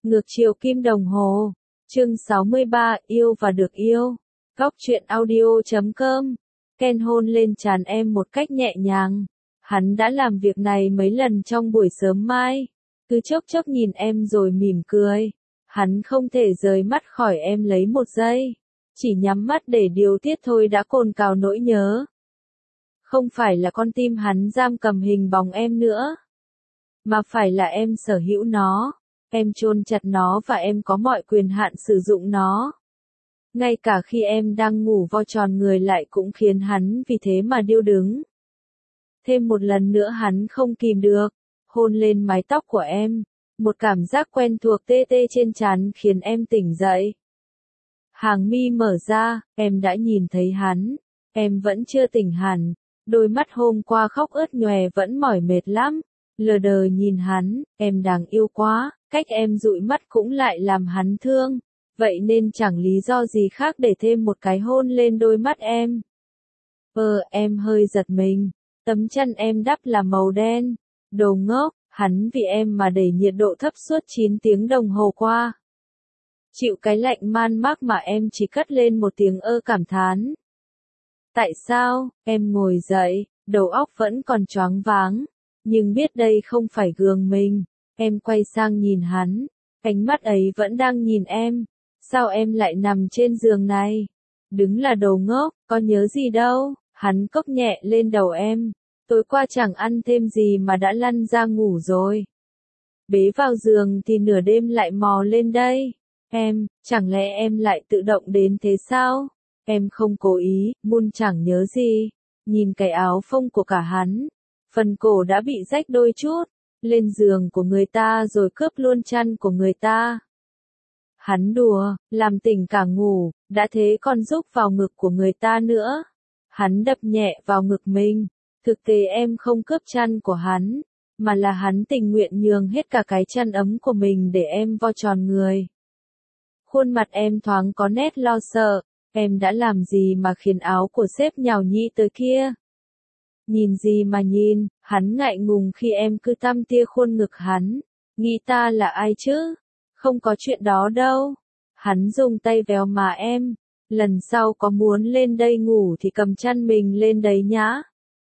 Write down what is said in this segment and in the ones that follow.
Ngược chiều kim đồng hồ. Chương 63, yêu và được yêu. Góc truyện audio.com. Ken hôn lên trán em một cách nhẹ nhàng. Hắn đã làm việc này mấy lần trong buổi sớm mai. Cứ chốc chốc nhìn em rồi mỉm cười. Hắn không thể rời mắt khỏi em lấy một giây. Chỉ nhắm mắt để điều tiết thôi đã cồn cào nỗi nhớ. Không phải là con tim hắn giam cầm hình bóng em nữa. Mà phải là em sở hữu nó. Em chôn chặt nó và em có mọi quyền hạn sử dụng nó. Ngay cả khi em đang ngủ vo tròn người lại cũng khiến hắn vì thế mà điêu đứng. Thêm một lần nữa hắn không kìm được, hôn lên mái tóc của em. Một cảm giác quen thuộc tê tê trên trán khiến em tỉnh dậy. Hàng mi mở ra, em đã nhìn thấy hắn. Em vẫn chưa tỉnh hẳn. Đôi mắt hôm qua khóc ướt nhòe vẫn mỏi mệt lắm. Lờ đờ nhìn hắn, em đáng yêu quá. Cách em dụi mắt cũng lại làm hắn thương. Vậy nên chẳng lý do gì khác để thêm một cái hôn lên đôi mắt em. Em hơi giật mình. Tấm chân em đắp là màu đen. Đồ ngốc, hắn vì em mà đẩy nhiệt độ thấp suốt 9 tiếng đồng hồ qua. Chịu cái lạnh man mác mà em chỉ cất lên một tiếng cảm thán. Tại sao? Em ngồi dậy, đầu óc vẫn còn choáng váng. Nhưng biết đây không phải gương mình. Em quay sang nhìn hắn. Ánh mắt ấy vẫn đang nhìn em. Sao em lại nằm trên giường này? Đứng là đồ ngốc, có nhớ gì đâu. Hắn cốc nhẹ lên đầu em. Tối qua chẳng ăn thêm gì mà đã lăn ra ngủ rồi. Bế vào giường thì nửa đêm lại mò lên đây. Chẳng lẽ em lại tự động đến thế sao? Em không cố ý, Moon chẳng nhớ gì. Nhìn cái áo phông của cả hắn. Phần cổ đã bị rách đôi chút. Lên giường của người ta rồi cướp luôn chăn của người ta. Hắn đùa, làm tỉnh cả ngủ, đã thế còn rúc vào ngực của người ta nữa. Hắn đập nhẹ vào ngực mình. Thực tế em không cướp chăn của hắn, mà là hắn tình nguyện nhường hết cả cái chăn ấm của mình để em vo tròn người. Khuôn mặt em thoáng có nét lo sợ, em đã làm gì mà khiến áo của sếp nhào nhĩ tới kia? Nhìn gì mà nhìn, hắn ngại ngùng khi em cứ tăm tia khuôn ngực hắn. Nghĩ ta là ai chứ? Không có chuyện đó đâu. Hắn dùng tay véo má em. Lần sau có muốn lên đây ngủ thì cầm chăn mình lên đấy nhá.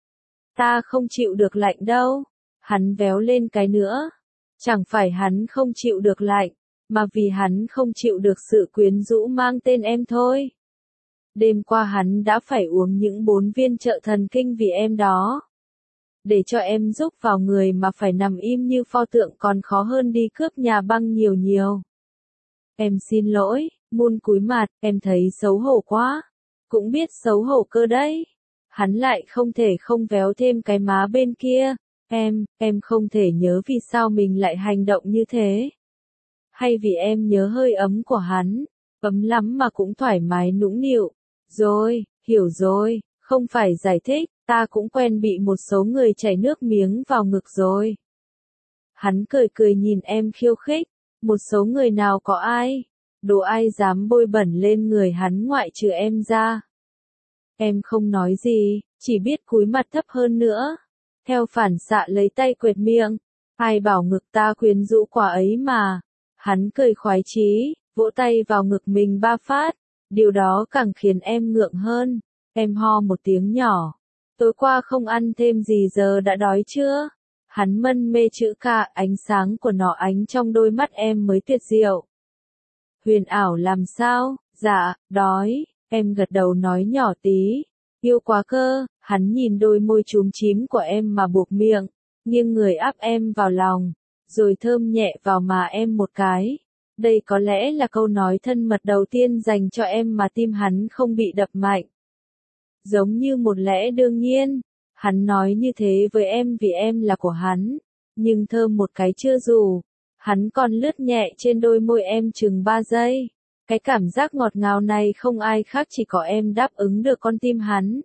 Ta không chịu được lạnh đâu. Hắn véo lên cái nữa. Chẳng phải hắn không chịu được lạnh, mà vì hắn không chịu được sự quyến rũ mang tên em thôi. Đêm qua hắn đã phải uống những 4 viên trợ thần kinh vì em đó. Để cho em giúp vào người mà phải nằm im như pho tượng còn khó hơn đi cướp nhà băng nhiều nhiều. Em xin lỗi, Moon cúi mặt, em thấy xấu hổ quá. Cũng biết xấu hổ cơ đấy. Hắn lại không thể không véo thêm cái má bên kia. Em không thể nhớ vì sao mình lại hành động như thế. Hay vì em nhớ hơi ấm của hắn. Ấm lắm mà cũng thoải mái nũng nịu. Rồi, hiểu rồi, không phải giải thích, ta cũng quen bị một số người chảy nước miếng vào ngực rồi. Hắn cười cười nhìn em khiêu khích, một số người nào có ai? Đồ ai dám bôi bẩn lên người hắn ngoại trừ em ra. Em không nói gì, chỉ biết cúi mặt thấp hơn nữa. Theo phản xạ lấy tay quệt miệng, ai bảo ngực ta quyến rũ quả ấy mà. Hắn cười khoái chí, vỗ tay vào ngực mình 3 phát. Điều đó càng khiến em ngượng hơn. Em ho một tiếng nhỏ. Tối qua không ăn thêm gì giờ đã đói chưa? Hắn mân mê chữ ca, ánh sáng của nó ánh trong đôi mắt em mới tuyệt diệu. Huyền ảo làm sao? Dạ, đói. Em gật đầu nói nhỏ tí. Yêu quá cơ. Hắn nhìn đôi môi chúm chím của em mà buộc miệng. Nghiêng người áp em vào lòng. Rồi thơm nhẹ vào má em một cái. Đây có lẽ là câu nói thân mật đầu tiên dành cho em mà tim hắn không bị đập mạnh. Giống như một lẽ đương nhiên. Hắn nói như thế với em vì em là của hắn. Nhưng thơm một cái chưa dù. Hắn còn lướt nhẹ trên đôi môi em chừng 3 giây. Cái cảm giác ngọt ngào này không ai khác chỉ có em đáp ứng được con tim hắn.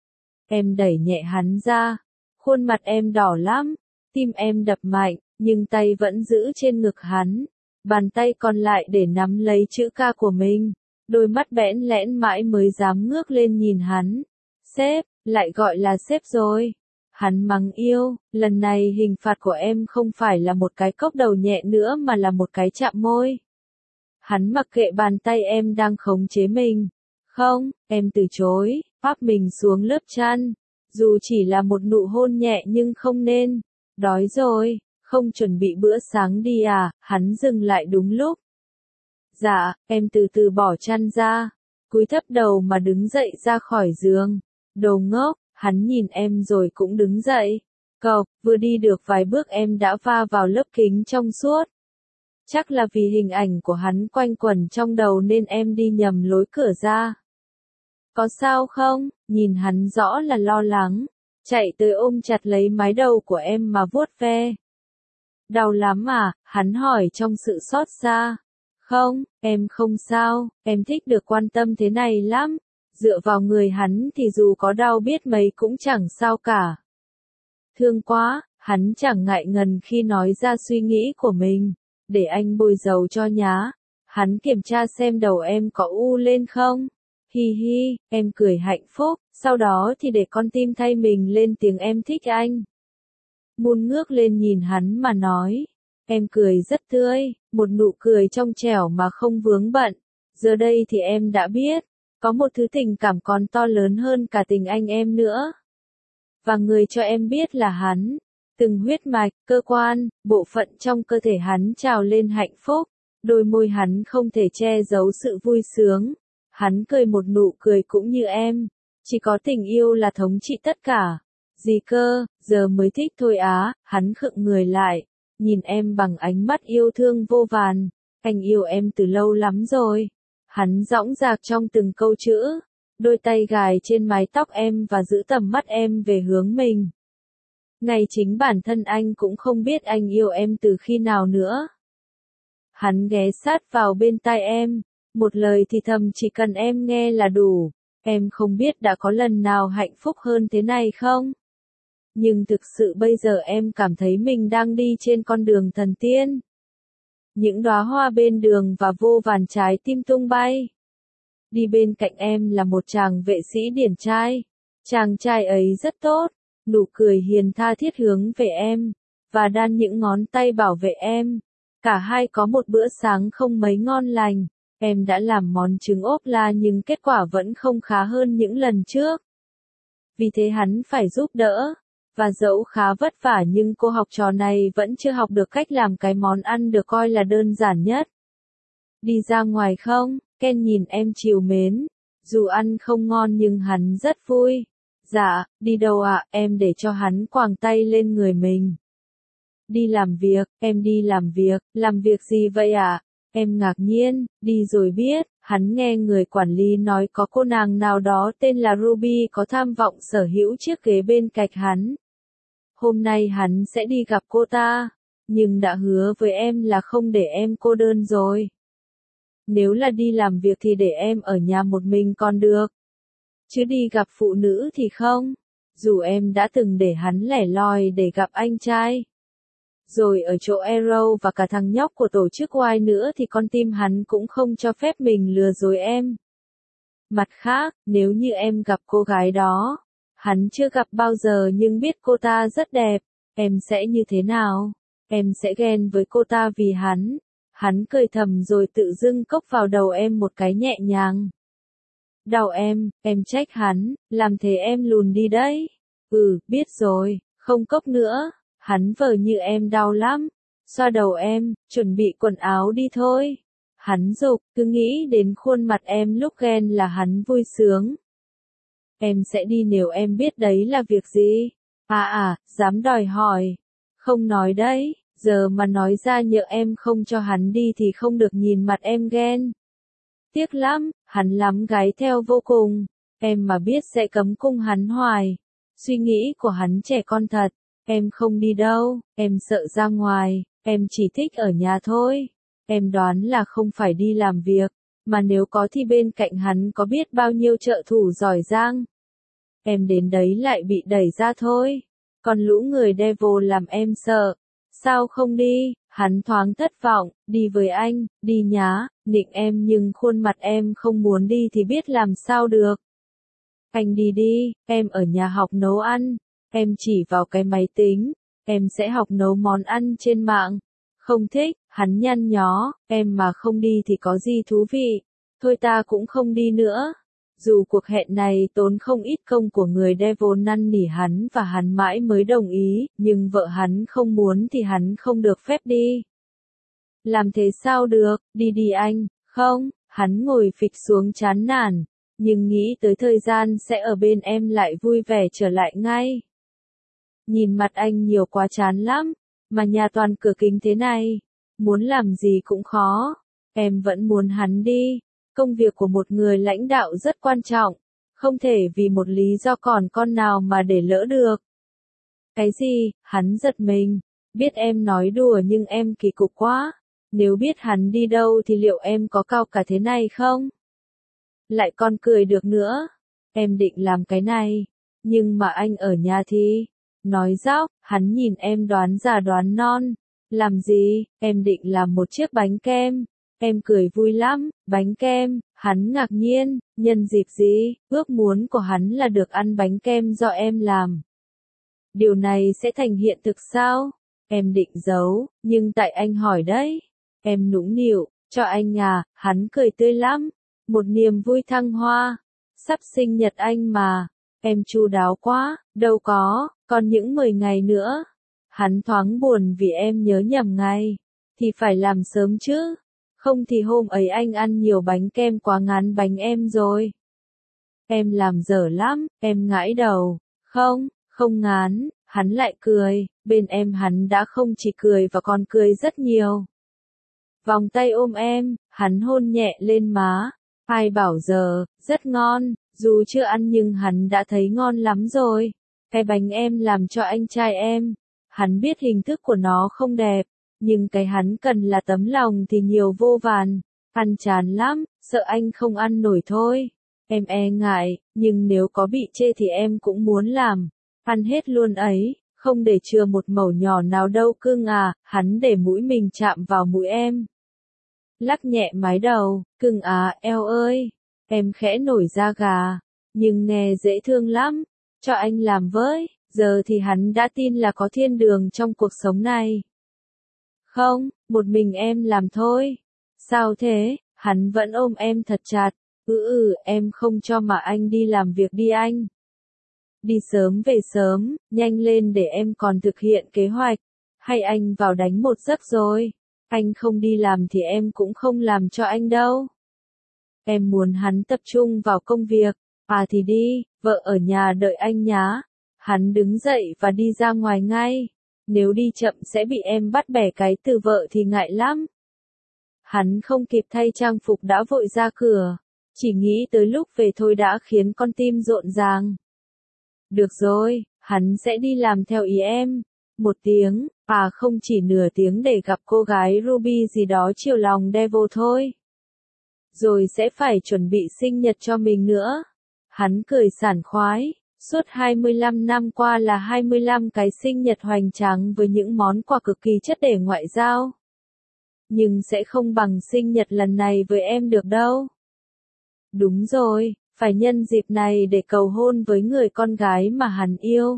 Em đẩy nhẹ hắn ra. Khuôn mặt em đỏ lắm. Tim em đập mạnh, nhưng tay vẫn giữ trên ngực hắn. Bàn tay còn lại để nắm lấy chữ ca của mình. Đôi mắt bẽn lẽn mãi mới dám ngước lên nhìn hắn. Sếp, lại gọi là sếp rồi. Hắn mắng yêu, lần này hình phạt của em không phải là một cái cốc đầu nhẹ nữa mà là một cái chạm môi. Hắn mặc kệ bàn tay em đang khống chế mình. Không, em từ chối, áp mình xuống lớp chăn. Dù chỉ là một nụ hôn nhẹ nhưng không nên. Đói rồi, không chuẩn bị bữa sáng đi à, hắn dừng lại đúng lúc. Dạ, em từ từ bỏ chăn ra, cúi thấp đầu mà đứng dậy ra khỏi giường. Đồ ngốc, hắn nhìn em rồi cũng đứng dậy. Cộc, vừa đi được vài bước em đã va vào lớp kính trong suốt. Chắc là vì hình ảnh của hắn quanh quẩn trong đầu nên em đi nhầm lối cửa ra. Có sao không? Nhìn hắn rõ là lo lắng. Chạy tới ôm chặt lấy mái đầu của em mà vuốt ve. Đau lắm à? Hắn hỏi trong sự xót xa. Không, em không sao, em thích được quan tâm thế này lắm. Dựa vào người hắn thì dù có đau biết mấy cũng chẳng sao cả. Thương quá, hắn chẳng ngại ngần khi nói ra suy nghĩ của mình. Để anh bôi dầu cho nhá. Hắn kiểm tra xem đầu em có u lên không. Hi hi, em cười hạnh phúc, sau đó thì để con tim thay mình lên tiếng em thích anh. Moon ngước lên nhìn hắn mà nói. Em cười rất tươi, một nụ cười trong trẻo mà không vướng bận. Giờ đây thì em đã biết, có một thứ tình cảm còn to lớn hơn cả tình anh em nữa. Và người cho em biết là hắn. Từng huyết mạch, cơ quan, bộ phận trong cơ thể hắn trào lên hạnh phúc. Đôi môi hắn không thể che giấu sự vui sướng. Hắn cười một nụ cười cũng như em. Chỉ có tình yêu là thống trị tất cả. Gì cơ, giờ mới thích thôi á, hắn khựng người lại. Nhìn em bằng ánh mắt yêu thương vô vàn. Anh yêu em từ lâu lắm rồi. Hắn dõng dạc trong từng câu chữ. Đôi tay gài trên mái tóc em và giữ tầm mắt em về hướng mình. Ngay chính bản thân anh cũng không biết anh yêu em từ khi nào nữa. Hắn ghé sát vào bên tai em. Một lời thì thầm chỉ cần em nghe là đủ. Em không biết đã có lần nào hạnh phúc hơn thế này không? Nhưng thực sự bây giờ em cảm thấy mình đang đi trên con đường thần tiên. Những đóa hoa bên đường và vô vàn trái tim tung bay. Đi bên cạnh em là một chàng vệ sĩ điển trai. Chàng trai ấy rất tốt, nụ cười hiền tha thiết hướng về em, và đan những ngón tay bảo vệ em. Cả hai có một bữa sáng không mấy ngon lành. Em đã làm món trứng ốp la nhưng kết quả vẫn không khá hơn những lần trước. Vì thế hắn phải giúp đỡ. Và dẫu khá vất vả nhưng cô học trò này vẫn chưa học được cách làm cái món ăn được coi là đơn giản nhất. Đi ra ngoài không? Ken nhìn em trìu mến. Dù ăn không ngon nhưng hắn rất vui. Dạ, đi đâu ạ? Em để cho hắn quàng tay lên người mình. Đi làm việc, em đi làm việc gì vậy ạ? Em ngạc nhiên, đi rồi biết, hắn nghe người quản lý nói có cô nàng nào đó tên là Ruby có tham vọng sở hữu chiếc ghế bên cạnh hắn. Hôm nay hắn sẽ đi gặp cô ta, nhưng đã hứa với em là không để em cô đơn rồi. Nếu là đi làm việc thì để em ở nhà một mình còn được. Chứ đi gặp phụ nữ thì không. Dù em đã từng để hắn lẻ loi để gặp anh trai. Rồi ở chỗ Arrow và cả thằng nhóc của tổ chức Y nữa thì con tim hắn cũng không cho phép mình lừa dối em. Mặt khác, nếu như em gặp cô gái đó, hắn chưa gặp bao giờ nhưng biết cô ta rất đẹp, em sẽ như thế nào? Em sẽ ghen với cô ta vì hắn. Hắn cười thầm rồi tự dưng cốc vào đầu em một cái nhẹ nhàng. Đau em trách hắn, làm thế em lùn đi đấy. Biết rồi, không cốc nữa. Hắn vờ như em đau lắm. Xoa đầu em, chuẩn bị quần áo đi thôi. Hắn dục, cứ nghĩ đến khuôn mặt em lúc ghen là hắn vui sướng. Em sẽ đi nếu em biết đấy là việc gì. Dám đòi hỏi. Không nói đấy, giờ mà nói ra nhỡ em không cho hắn đi thì không được nhìn mặt em ghen. Tiếc lắm, hắn lắm gái theo vô cùng. Em mà biết sẽ cấm cung hắn hoài. Suy nghĩ của hắn trẻ con thật. Em không đi đâu, em sợ ra ngoài, em chỉ thích ở nhà thôi. Em đoán là không phải đi làm việc, mà nếu có thì bên cạnh hắn có biết bao nhiêu trợ thủ giỏi giang. Em đến đấy lại bị đẩy ra thôi. Còn lũ người devil làm em sợ. Sao không đi? Hắn thoáng thất vọng, đi với anh, đi nhá, nịnh em nhưng khuôn mặt em không muốn đi thì biết làm sao được. Anh đi đi, em ở nhà học nấu ăn. Em chỉ vào cái máy tính, em sẽ học nấu món ăn trên mạng. Không thích, hắn nhăn nhó, em mà không đi thì có gì thú vị. Thôi ta cũng không đi nữa. Dù cuộc hẹn này tốn không ít công của người Devon năn nỉ hắn và hắn mãi mới đồng ý, nhưng vợ hắn không muốn thì hắn không được phép đi. Làm thế sao được, đi đi anh, không, hắn ngồi phịch xuống chán nản, nhưng nghĩ tới thời gian sẽ ở bên em lại vui vẻ trở lại ngay. Nhìn mặt anh nhiều quá chán lắm, mà nhà toàn cửa kính thế này, muốn làm gì cũng khó, em vẫn muốn hắn đi. Công việc của một người lãnh đạo rất quan trọng, không thể vì một lý do còn con nào mà để lỡ được. Cái gì, hắn giật mình, biết em nói đùa nhưng em kỳ cục quá, nếu biết hắn đi đâu thì liệu em có cao cả thế này không? Lại còn cười được nữa, em định làm cái này, nhưng mà anh ở nhà thì, nói dóc, hắn nhìn em đoán già đoán non, làm gì, em định làm một chiếc bánh kem. Em cười vui lắm, bánh kem, hắn ngạc nhiên, nhân dịp gì, ước muốn của hắn là được ăn bánh kem do em làm. Điều này sẽ thành hiện thực sao? Em định giấu, nhưng tại anh hỏi đấy. Em nũng nịu, cho anh à, hắn cười tươi lắm, một niềm vui thăng hoa. Sắp sinh nhật anh mà, em chu đáo quá, đâu có, còn những 10 ngày nữa. Hắn thoáng buồn vì em nhớ nhầm ngày, thì phải làm sớm chứ. Không thì hôm ấy anh ăn nhiều bánh kem quá ngán bánh em rồi. Em làm dở lắm, em ngãi đầu. Không, không ngán, hắn lại cười, bên em hắn đã không chỉ cười và còn cười rất nhiều. Vòng tay ôm em, hắn hôn nhẹ lên má. Ai bảo giờ, rất ngon, dù chưa ăn nhưng hắn đã thấy ngon lắm rồi. Cái bánh em làm cho anh trai em, hắn biết hình thức của nó không đẹp. Nhưng cái hắn cần là tấm lòng thì nhiều vô vàn, ăn chán lắm, sợ anh không ăn nổi thôi. Em e ngại, nhưng nếu có bị chê thì em cũng muốn làm, ăn hết luôn ấy, không để chừa một mẩu nhỏ nào đâu cưng à, hắn để mũi mình chạm vào mũi em. Lắc nhẹ mái đầu, cưng à, eo ơi, em khẽ nổi da gà, nhưng nghe dễ thương lắm, cho anh làm với, giờ thì hắn đã tin là có thiên đường trong cuộc sống này. Không, một mình em làm thôi. Sao thế, hắn vẫn ôm em thật chặt. Em không cho mà anh đi làm việc đi anh. Đi sớm về sớm, nhanh lên để em còn thực hiện kế hoạch. Hay anh vào đánh một giấc rồi. Anh không đi làm thì em cũng không làm cho anh đâu. Em muốn hắn tập trung vào công việc. À thì đi, vợ ở nhà đợi anh nhá. Hắn đứng dậy và đi ra ngoài ngay. Nếu đi chậm sẽ bị em bắt bẻ cái từ vợ thì ngại lắm. Hắn không kịp thay trang phục đã vội ra cửa. Chỉ nghĩ tới lúc về thôi đã khiến con tim rộn ràng. Được rồi, hắn sẽ đi làm theo ý em. 1 tiếng, à không chỉ nửa tiếng để gặp cô gái Ruby gì đó chiều lòng Devil thôi. Rồi sẽ phải chuẩn bị sinh nhật cho mình nữa. Hắn cười sảng khoái. Suốt 25 năm qua là 25 cái sinh nhật hoành tráng với những món quà cực kỳ chất để ngoại giao. Nhưng sẽ không bằng sinh nhật lần này với em được đâu. Đúng rồi, phải nhân dịp này để cầu hôn với người con gái mà hắn yêu.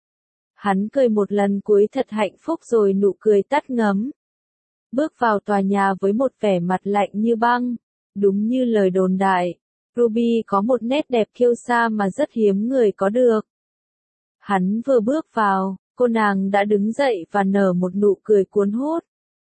Hắn cười một lần cuối thật hạnh phúc rồi nụ cười tắt ngấm. Bước vào tòa nhà với một vẻ mặt lạnh như băng. Đúng như lời đồn đại. Ruby có một nét đẹp kiêu sa mà rất hiếm người có được. Hắn vừa bước vào, cô nàng đã đứng dậy và nở một nụ cười cuốn hút.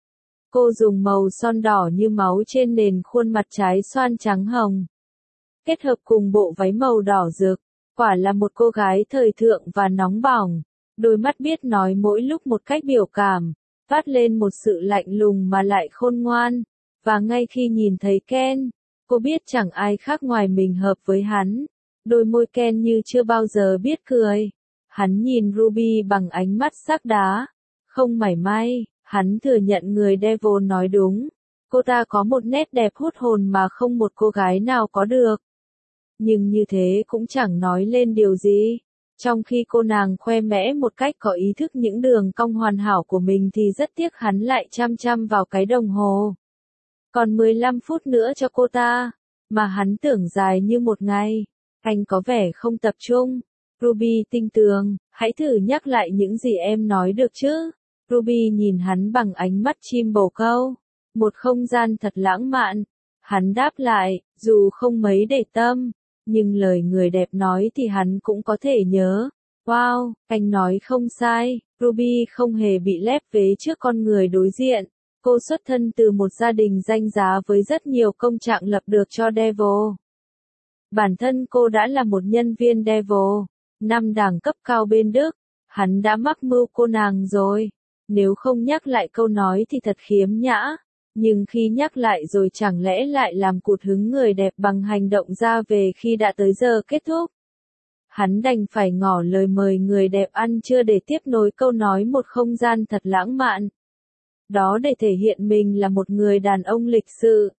Cô dùng màu son đỏ như máu trên nền khuôn mặt trái xoan trắng hồng. Kết hợp cùng bộ váy màu đỏ rực, quả là một cô gái thời thượng và nóng bỏng. Đôi mắt biết nói mỗi lúc một cách biểu cảm, phát lên một sự lạnh lùng mà lại khôn ngoan. Và ngay khi nhìn thấy Ken, cô biết chẳng ai khác ngoài mình hợp với hắn. Đôi môi Ken như chưa bao giờ biết cười. Hắn nhìn Ruby bằng ánh mắt sắc đá. Không mảy may, hắn thừa nhận người Devil nói đúng. Cô ta có một nét đẹp hút hồn mà không một cô gái nào có được. Nhưng như thế cũng chẳng nói lên điều gì. Trong khi cô nàng khoe mẽ một cách có ý thức những đường cong hoàn hảo của mình thì rất tiếc hắn lại chăm chăm vào cái đồng hồ. Còn 15 phút nữa cho cô ta, mà hắn tưởng dài như một ngày. Anh có vẻ không tập trung. Ruby tinh tường, Hãy thử nhắc lại những gì em nói được chứ. Ruby nhìn hắn bằng ánh mắt chim bồ câu. Một không gian thật lãng mạn. Hắn đáp lại, dù không mấy để tâm, nhưng lời người đẹp nói thì hắn cũng có thể nhớ. Wow, anh nói không sai, Ruby không hề bị lép vế trước con người đối diện. Cô xuất thân từ một gia đình danh giá với rất nhiều công trạng lập được cho Devil. Bản thân cô đã là một nhân viên Devil, 5 đẳng cấp cao bên Đức. Hắn đã mắc mưu cô nàng rồi. Nếu không nhắc lại câu nói thì thật khiếm nhã. Nhưng khi nhắc lại rồi chẳng lẽ lại làm cụt hứng người đẹp bằng hành động ra về khi đã tới giờ kết thúc. Hắn đành phải ngỏ lời mời người đẹp ăn trưa để tiếp nối câu nói một không gian thật lãng mạn. Đó để thể hiện mình là một người đàn ông lịch sự.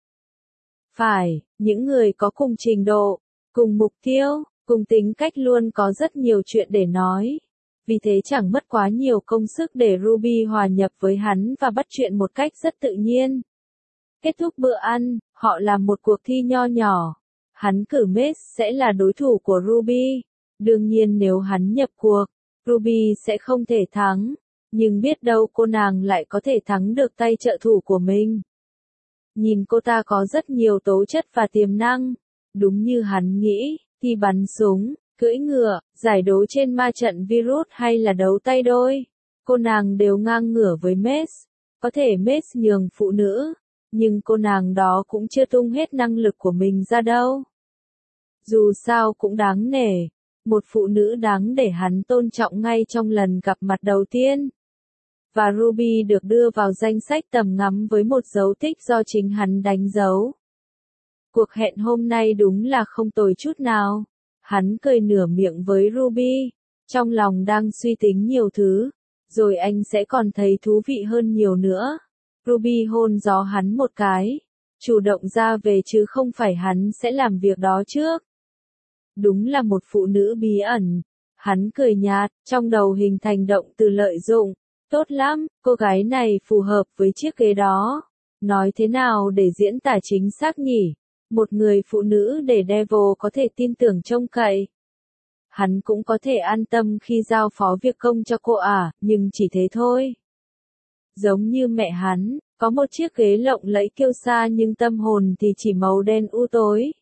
Phải, những người có cùng trình độ, cùng mục tiêu, cùng tính cách luôn có rất nhiều chuyện để nói. Vì thế chẳng mất quá nhiều công sức để Ruby hòa nhập với hắn và bắt chuyện một cách rất tự nhiên. Kết thúc bữa ăn, họ làm một cuộc thi nho nhỏ. Hắn cử Mace sẽ là đối thủ của Ruby. Đương nhiên nếu hắn nhập cuộc, Ruby sẽ không thể thắng. Nhưng biết đâu cô nàng lại có thể thắng được tay trợ thủ của mình. Nhìn cô ta có rất nhiều tố chất và tiềm năng. Đúng như hắn nghĩ, thi bắn súng, cưỡi ngựa, giải đấu trên ma trận virus hay là đấu tay đôi. Cô nàng đều ngang ngửa với Mace. Có thể Mace nhường phụ nữ, nhưng cô nàng đó cũng chưa tung hết năng lực của mình ra đâu. Dù sao cũng đáng nể. Một phụ nữ đáng để hắn tôn trọng ngay trong lần gặp mặt đầu tiên. Và Ruby được đưa vào danh sách tầm ngắm với một dấu tích do chính hắn đánh dấu. Cuộc hẹn hôm nay đúng là không tồi chút nào. Hắn cười nửa miệng với Ruby, trong lòng đang suy tính nhiều thứ, rồi anh sẽ còn thấy thú vị hơn nhiều nữa. Ruby hôn gió hắn một cái, chủ động ra về chứ không phải hắn sẽ làm việc đó trước. Đúng là một phụ nữ bí ẩn. Hắn cười nhạt, trong đầu hình thành động từ lợi dụng. Tốt lắm, cô gái này phù hợp với chiếc ghế đó. Nói thế nào để diễn tả chính xác nhỉ? Một người phụ nữ để Devil có thể tin tưởng trông cậy. Hắn cũng có thể an tâm khi giao phó việc công cho cô nhưng chỉ thế thôi. Giống như mẹ hắn, có một chiếc ghế lộng lẫy kiêu sa nhưng tâm hồn thì chỉ màu đen u tối.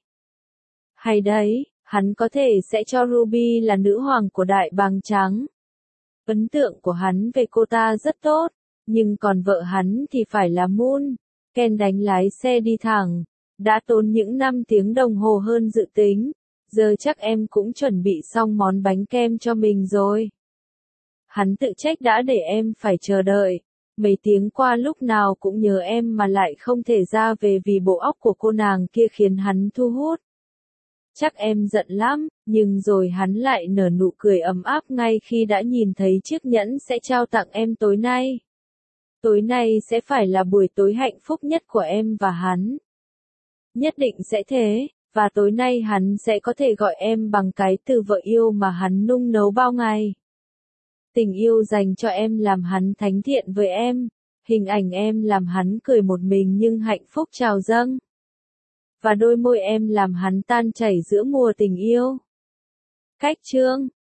Hay đấy, hắn có thể sẽ cho Ruby là nữ hoàng của đại bàng trắng. Ấn tượng của hắn về cô ta rất tốt, nhưng còn vợ hắn thì phải là Moon. Ken đánh lái xe đi thẳng, đã tốn những 5 tiếng đồng hồ hơn dự tính, giờ chắc em cũng chuẩn bị xong món bánh kem cho mình rồi. Hắn tự trách đã để em phải chờ đợi, mấy tiếng qua lúc nào cũng nhớ em mà lại không thể ra về vì bộ óc của cô nàng kia khiến hắn thu hút. Chắc em giận lắm, nhưng rồi hắn lại nở nụ cười ấm áp ngay khi đã nhìn thấy chiếc nhẫn sẽ trao tặng em tối nay. Tối nay sẽ phải là buổi tối hạnh phúc nhất của em và hắn. Nhất định sẽ thế, và tối nay hắn sẽ có thể gọi em bằng cái từ vợ yêu mà hắn nung nấu bao ngày. Tình yêu dành cho em làm hắn thánh thiện với em, hình ảnh em làm hắn cười một mình nhưng hạnh phúc trào dâng. Và đôi môi em làm hắn tan chảy giữa mùa tình yêu. Cách chương